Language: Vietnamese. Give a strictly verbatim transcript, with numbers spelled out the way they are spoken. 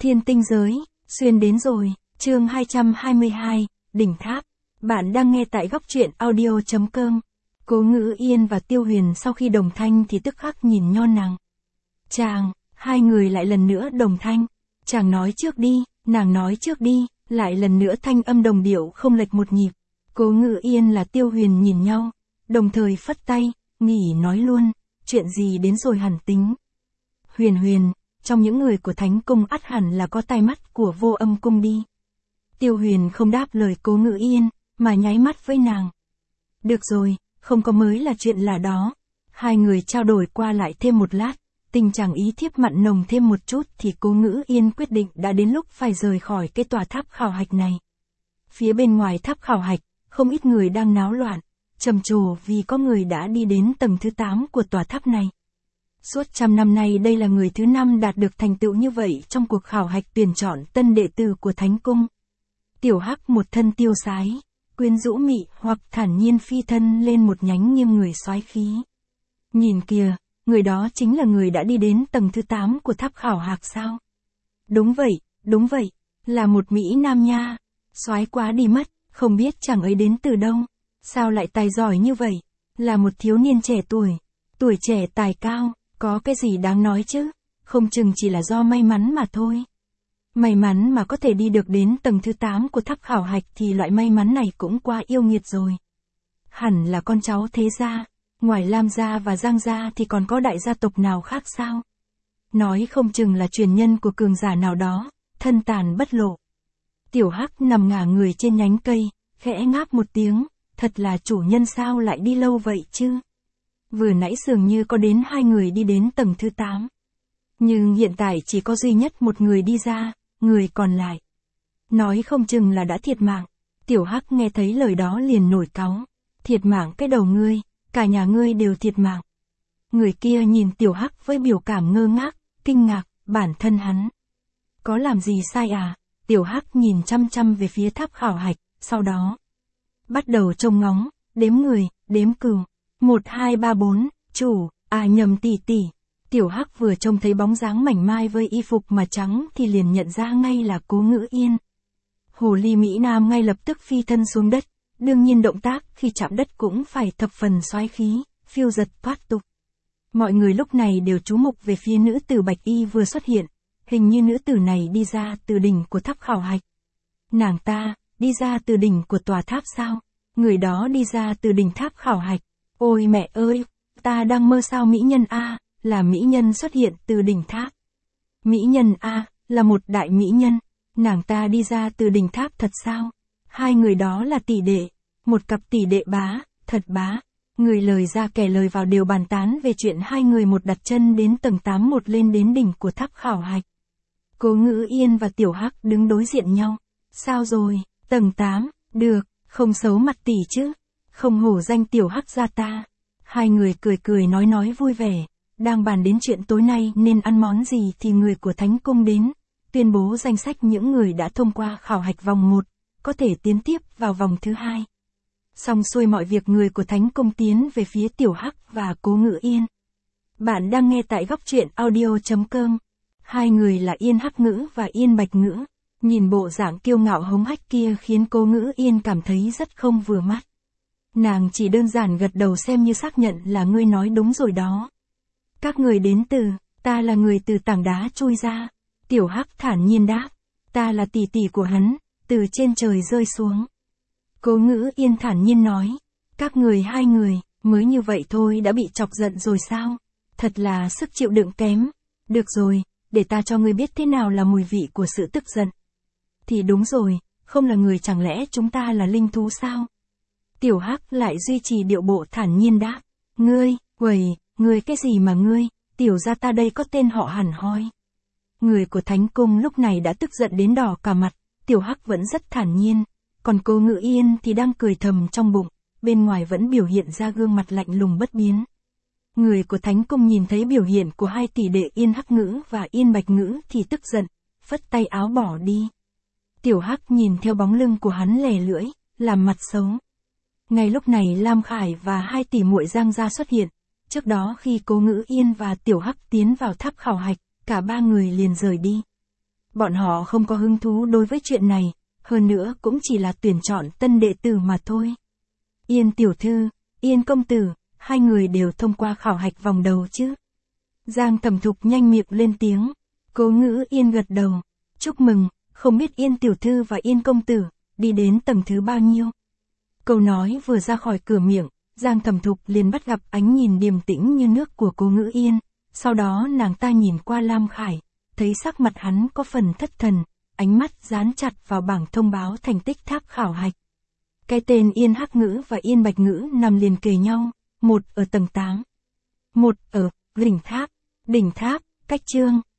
Thiên tinh giới, xuyên đến rồi, chương hai trăm hai mươi hai, đỉnh tháp. Bạn đang nghe tại góc truyện audio chấm com. Cố Ngữ Yên và Tiêu Huyền sau khi đồng thanh thì tức khắc nhìn nhau nàng. Chàng, hai người lại lần nữa đồng thanh. Chàng nói trước đi, nàng nói trước đi, lại lần nữa thanh âm đồng điệu không lệch một nhịp. Cố Ngữ Yên là Tiêu Huyền nhìn nhau, đồng thời phất tay, nghỉ nói luôn, chuyện gì đến rồi hẳn tính. Huyền Huyền, trong những người của Thánh Cung ắt hẳn là có tai mắt của Vô Âm Cung đi. Tiêu Huyền không đáp lời Cố Ngữ Yên, mà nháy mắt với nàng. Được rồi, không có mới là chuyện là đó. Hai người trao đổi qua lại thêm một lát, tình trạng ý thiếp mặn nồng thêm một chút thì Cố Ngữ Yên quyết định đã đến lúc phải rời khỏi cái tòa tháp khảo hạch này. Phía bên ngoài tháp khảo hạch, không ít người đang náo loạn, trầm trồ vì có người đã đi đến tầng thứ tám của tòa tháp này. Suốt trăm năm nay đây là người thứ năm đạt được thành tựu như vậy trong cuộc khảo hạch tuyển chọn tân đệ tử của Thánh Cung. Tiểu Hắc một thân tiêu sái, quyến rũ mị hoặc thản nhiên phi thân lên một nhánh nghiêng người soái khí. Nhìn kìa, người đó chính là người đã đi đến tầng thứ tám của tháp khảo hạch sao? Đúng vậy, đúng vậy, là một Mỹ Nam nha, soái quá đi mất, không biết chàng ấy đến từ đâu, sao lại tài giỏi như vậy, là một thiếu niên trẻ tuổi, tuổi trẻ tài cao. Có cái gì đáng nói chứ, không chừng chỉ là do may mắn mà thôi. May mắn mà có thể đi được đến tầng thứ tám của tháp khảo hạch thì loại may mắn này cũng quá yêu nghiệt rồi. Hẳn là con cháu thế gia, ngoài Lam gia và Giang gia thì còn có đại gia tộc nào khác sao? Nói không chừng là truyền nhân của cường giả nào đó, thân tàn bất lộ. Tiểu Hắc nằm ngả người trên nhánh cây, khẽ ngáp một tiếng, thật là chủ nhân sao lại đi lâu vậy chứ? Vừa nãy dường như có đến hai người đi đến tầng thứ tám. Nhưng hiện tại chỉ có duy nhất một người đi ra, người còn lại. Nói không chừng là đã thiệt mạng. Tiểu Hắc nghe thấy lời đó liền nổi cáu. Thiệt mạng cái đầu ngươi, cả nhà ngươi đều thiệt mạng. Người kia nhìn Tiểu Hắc với biểu cảm ngơ ngác, kinh ngạc, bản thân hắn. Có làm gì sai à? Tiểu Hắc nhìn chăm chăm về phía tháp khảo hạch, sau đó bắt đầu trông ngóng, đếm người, đếm cừu. Một hai ba bốn, chủ, à nhầm tỷ tỷ. Tiểu Hắc vừa trông thấy bóng dáng mảnh mai với y phục mà trắng thì liền nhận ra ngay là Cố Ngữ Yên. Hồ ly Mỹ Nam ngay lập tức phi thân xuống đất, đương nhiên động tác khi chạm đất cũng phải thập phần soái khí, phiêu giật thoát tục. Mọi người lúc này đều chú mục về phía nữ tử bạch y vừa xuất hiện, hình như nữ tử này đi ra từ đỉnh của tháp khảo hạch. Nàng ta, đi ra từ đỉnh của tòa tháp sao? Người đó đi ra từ đỉnh tháp khảo hạch. Ôi mẹ ơi, ta đang mơ sao mỹ nhân A, là mỹ nhân xuất hiện từ đỉnh tháp. Mỹ nhân A, là một đại mỹ nhân, nàng ta đi ra từ đỉnh tháp thật sao? Hai người đó là tỷ đệ, một cặp tỷ đệ bá, thật bá. Người lời ra kẻ lời vào đều bàn tán về chuyện hai người một đặt chân đến tầng tám một lên đến đỉnh của tháp khảo hạch. Cố Ngữ Yên và Tiểu Hắc đứng đối diện nhau. Sao rồi, tầng tám, được, không xấu mặt tỷ chứ? Không hổ danh Tiểu Hắc gia ta. Hai người cười cười nói nói vui vẻ, đang bàn đến chuyện tối nay nên ăn món gì thì người của Thánh Cung đến, tuyên bố danh sách những người đã thông qua khảo hạch vòng một, có thể tiến tiếp vào vòng thứ hai. Xong xuôi mọi việc người của Thánh Cung tiến về phía Tiểu Hắc và Cố Ngữ Yên. Bạn đang nghe tại góc truyện audio chấm com. Hai người là Yên Hắc Ngữ và Yên Bạch Ngữ. Nhìn bộ dạng kiêu ngạo hống hách kia khiến Cố Ngữ Yên cảm thấy rất không vừa mắt. Nàng chỉ đơn giản gật đầu xem như xác nhận là ngươi nói đúng rồi đó. Các người đến từ, ta là người từ tảng đá chui ra. Tiểu Hắc thản nhiên đáp, ta là tỷ tỷ của hắn, từ trên trời rơi xuống. Cố Ngữ Yên thản nhiên nói, các người hai người, mới như vậy thôi đã bị chọc giận rồi sao? Thật là sức chịu đựng kém. Được rồi, để ta cho ngươi biết thế nào là mùi vị của sự tức giận. Thì đúng rồi, không là người chẳng lẽ chúng ta là linh thú sao? Tiểu Hắc lại duy trì điệu bộ thản nhiên đáp, ngươi, quầy, ngươi cái gì mà ngươi, tiểu gia ta đây có tên họ hẳn hoi. Người của Thánh Cung lúc này đã tức giận đến đỏ cả mặt, Tiểu Hắc vẫn rất thản nhiên, còn Cố Ngữ Yên thì đang cười thầm trong bụng, bên ngoài vẫn biểu hiện ra gương mặt lạnh lùng bất biến. Người của Thánh Cung nhìn thấy biểu hiện của hai tỷ đệ Yên Hắc Ngữ và Yên Bạch Ngữ thì tức giận, phất tay áo bỏ đi. Tiểu Hắc nhìn theo bóng lưng của hắn lè lưỡi, làm mặt xấu. Ngay lúc này Lam Khải và hai tỷ muội Giang gia xuất hiện, trước đó khi Cố Ngữ Yên và Tiểu Hắc tiến vào tháp khảo hạch, cả ba người liền rời đi. Bọn họ không có hứng thú đối với chuyện này, hơn nữa cũng chỉ là tuyển chọn tân đệ tử mà thôi. Yên tiểu thư, Yên công tử, hai người đều thông qua khảo hạch vòng đầu chứ? Giang Thẩm Thục nhanh miệng lên tiếng. Cố Ngữ Yên gật đầu. Chúc mừng, không biết Yên tiểu thư và Yên công tử, đi đến tầng thứ bao nhiêu? Câu nói vừa ra khỏi cửa miệng, Giang Thẩm Thục liền bắt gặp ánh nhìn điềm tĩnh như nước của Cố Ngữ Yên, sau đó nàng ta nhìn qua Lam Khải, thấy sắc mặt hắn có phần thất thần, ánh mắt dán chặt vào bảng thông báo thành tích tháp khảo hạch. Cái tên Yên Hắc Ngữ và Yên Bạch Ngữ nằm liền kề nhau, một ở tầng tám, một ở đỉnh tháp, đỉnh tháp, cách chương